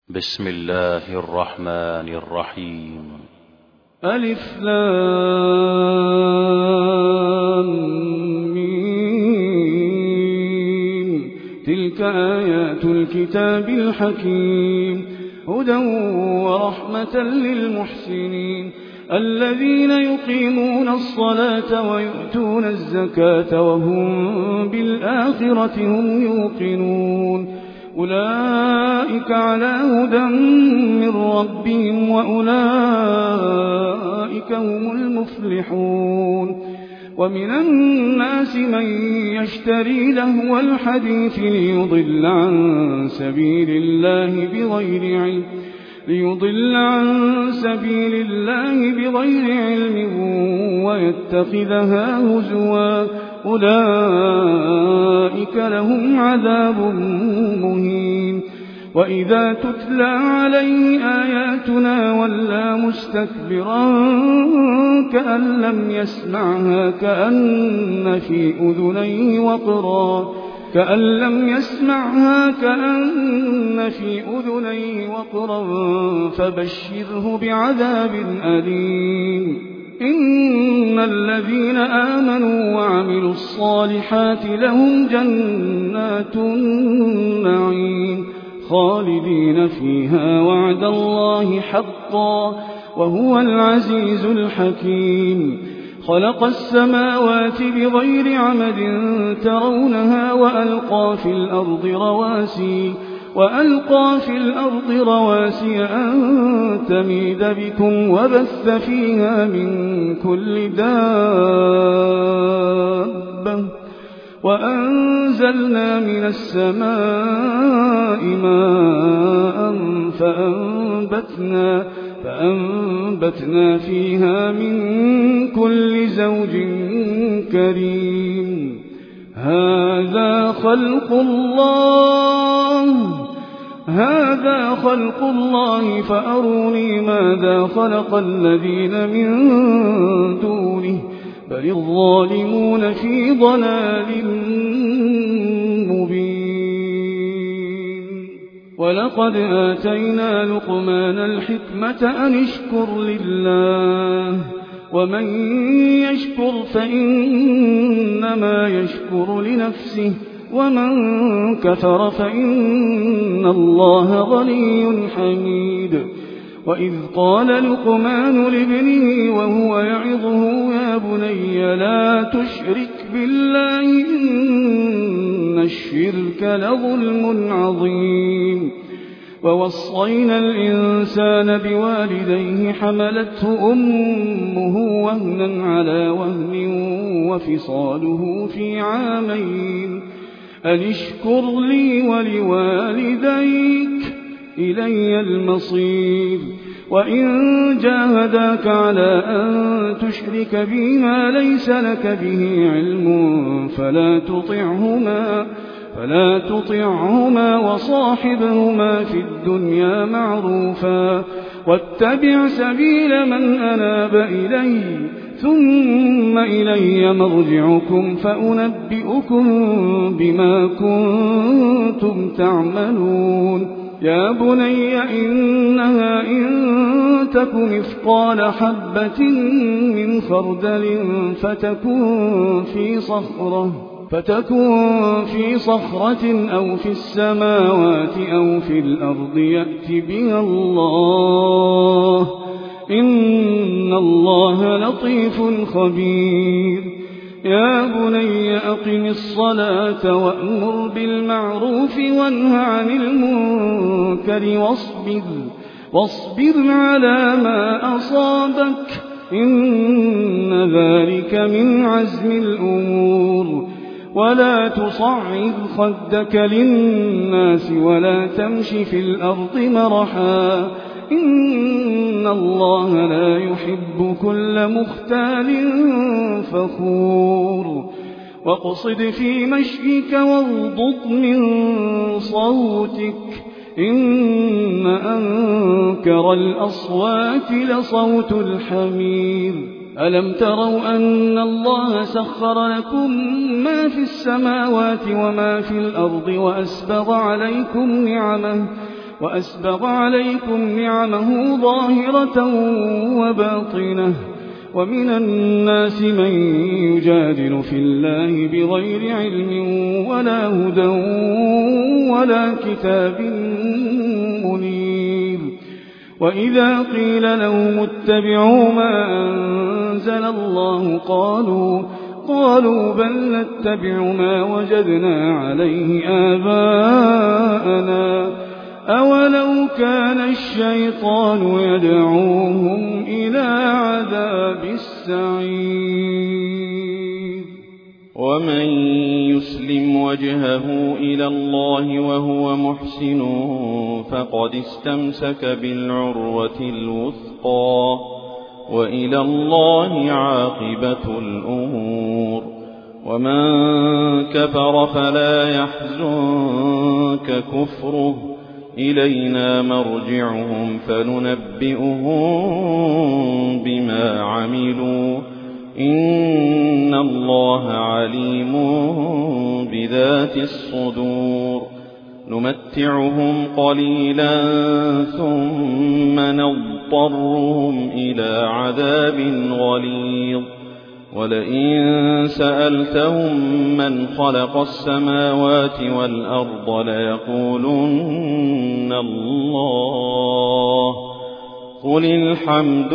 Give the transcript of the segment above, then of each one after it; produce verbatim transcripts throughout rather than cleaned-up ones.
بسم الله الرحمن الرحيم. ألف لام ميم. تلك آيات الكتاب الحكيم، هدى ورحمة للمحسنين الذين يقيمون الصلاة ويؤتون الزكاة وهم بالآخرة هم يوقنون. أولئك على هدى من ربهم وأولئك هم المفلحون. ومن الناس من يشتري لهو الحديث ليضل عن سبيل الله بغير علم ليضل عن سبيل الله بغير علم ويتخذها هزوا، أولئك لهم عذاب مهين. وإذا تتلى عليه آياتنا ولى مستكبرا كأن لم يسمعها كأن في أذنيه وقرا كأن لم يسمعها كأن في أذنيه وقرا فبشره بعذاب أليم. إن الذين آمنوا وعملوا الصالحات لهم جنات النعيم خالدين فيها وعد الله حقا وهو العزيز الحكيم. خلق السماوات بغير عمد ترونها وألقى في الأرض رواسي وألقى في الأرض رواسي أن تميد بكم وبث فيها من كل دابة وأنزلنا من السماء ماء فأنبتنا فأنبتنا فيها من كل زوج كريم. هذا خلق الله هذا خلق الله فأروني ماذا خلق الذين من دونه بل الظالمون في ضلال مبين. ولقد آتينا لقمان الحكمة أن اشكر لله ومن يشكر فإنما يشكر لنفسه ومن كفر فإن الله غني حميد. وإذ قال لقمان لابنه وهو يعظه يا بني لا تشرك بالله إن الشرك لظلم عظيم. ووصينا الإنسان بوالديه حملته أمه وهنا على وهن وفصاله في عامين أن اشكر لي ولوالديك إلي المصير. وإن جاهداك على أن تشرك بي ما ليس لك به علم فلا تطعهما فلا تطعهما وصاحبهما في الدنيا معروفا واتبع سبيل من أناب إلي ثم إلي مرجعكم فأنبئكم بما كنتم تعملون. يا بني إنها إن تك مثقال حبة من خردل فتكن في صخرة فتكن في صخرة أو في السماوات أو في الأرض يأت بها الله إن الله لطيف خبير. يا بني أقم الصلاة وأمر بالمعروف وانه عن المنكر واصبر واصبر على ما أصابك إن ذلك من عزم الأمور. ولا تصعد خدك للناس ولا تمش في الأرض مرحا إن الله لا يحب كل مختال فخور. واقصد في مشيك واغضض من صوتك إن أنكر الأصوات لصوت الحمير. ألم تروا أن الله سخر لكم ما في السماوات وما في الأرض وأسبغ عليكم نعمه وأسبغ عليكم نعمه ظاهرة وباطنة ومن الناس من يجادل في الله بغير علم ولا هدى ولا كتاب منير وإذا قيل لهم اتبعوا ما أنزل الله قالوا قالوا بل نتبع ما وجدنا عليه آباءنا أولو كان الشيطان يدعوهم إلى عذاب السعير ومن يسلم وجهه إلى الله وهو محسن فقد استمسك بالعروة الوثقى وإلى الله عاقبة الأمور ومن كفر فلا يحزنك كفره إلينا مرجعهم فننبئهم بما عملوا إن الله عليم بذات الصدور نمتعهم قليلا ثم نضطرهم إلى عذاب غليظ ولئن سألتهم من خلق السماوات والأرض ليقولن الله قل الحمد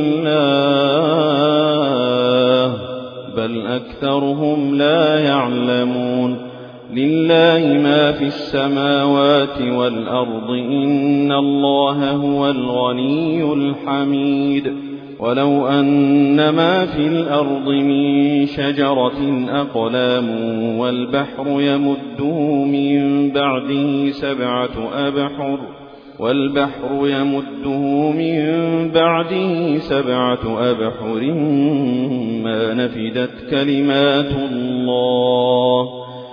لله بل أكثرهم لا يعلمون لله ما في السماوات والأرض إن الله هو الغني الحميد ولو أن ما في الأرض من شجرة أقلام والبحر يمده من بعده سبعة أبحر والبحر يمده من بعده سبعة أبحر ما نفدت كلمات الله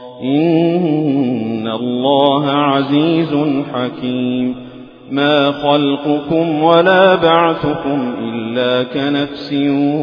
إن الله عزيز حكيم ما خلقكم ولا بعثكم إلا كنفس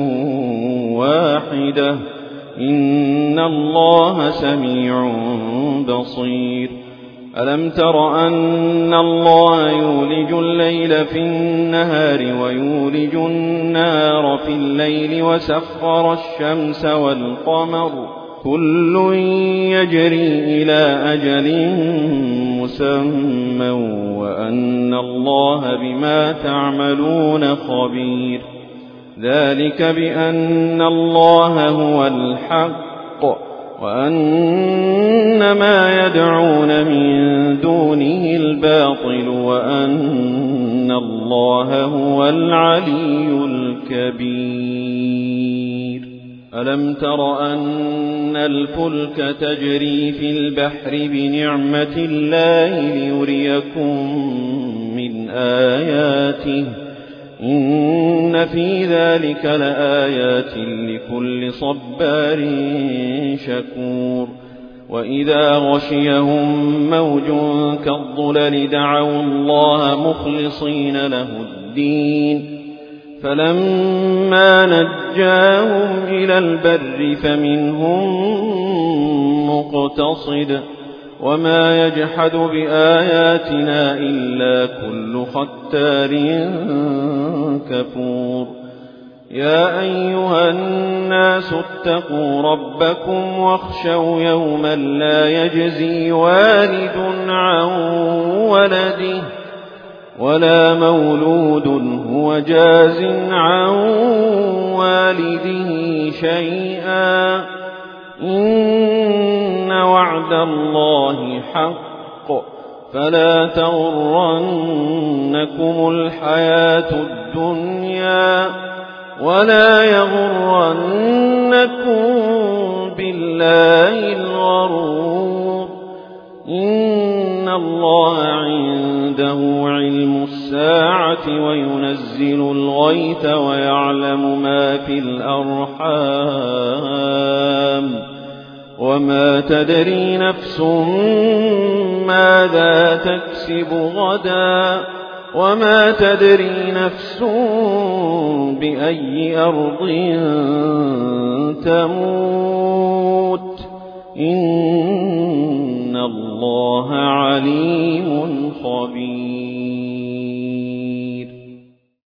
واحدة إن الله سميع بصير ألم تر أن الله يولج الليل في النهار ويولج النهار في الليل وسخر الشمس والقمر كل يجري إلى أجل مسمى وأن الله بما تعملون خبير ذلك بأن الله هو الحق وأن ما يدعون من دونه الباطل وأن الله هو العلي الكبير ألم تر أن الفلك تجري في البحر بنعمة الله ليريكم من آياته إن في ذلك لآيات لكل صبار شكور وإذا غشيهم موج كالظلل دعوا الله مخلصين له الدين فلما نجاهم إلى البر فمنهم مقتصد وما يجحد بآياتنا إلا كل ختار كفور يا أيها الناس اتقوا ربكم واخشوا يوما لا يجزي والد عن ولده ولا مولود هو جاز عن والده شيئا إن وعد الله حق فلا تغرنكم الحياة الدنيا ولا يغرنكم بالله الغرور إن الله عنده علم الساعة وينزل الغيث ويعلم ما في الأرحام وما تدري نفس ماذا تكسب غدا وما تدري نفس بأي أرض تموت إن الله عليم خبير.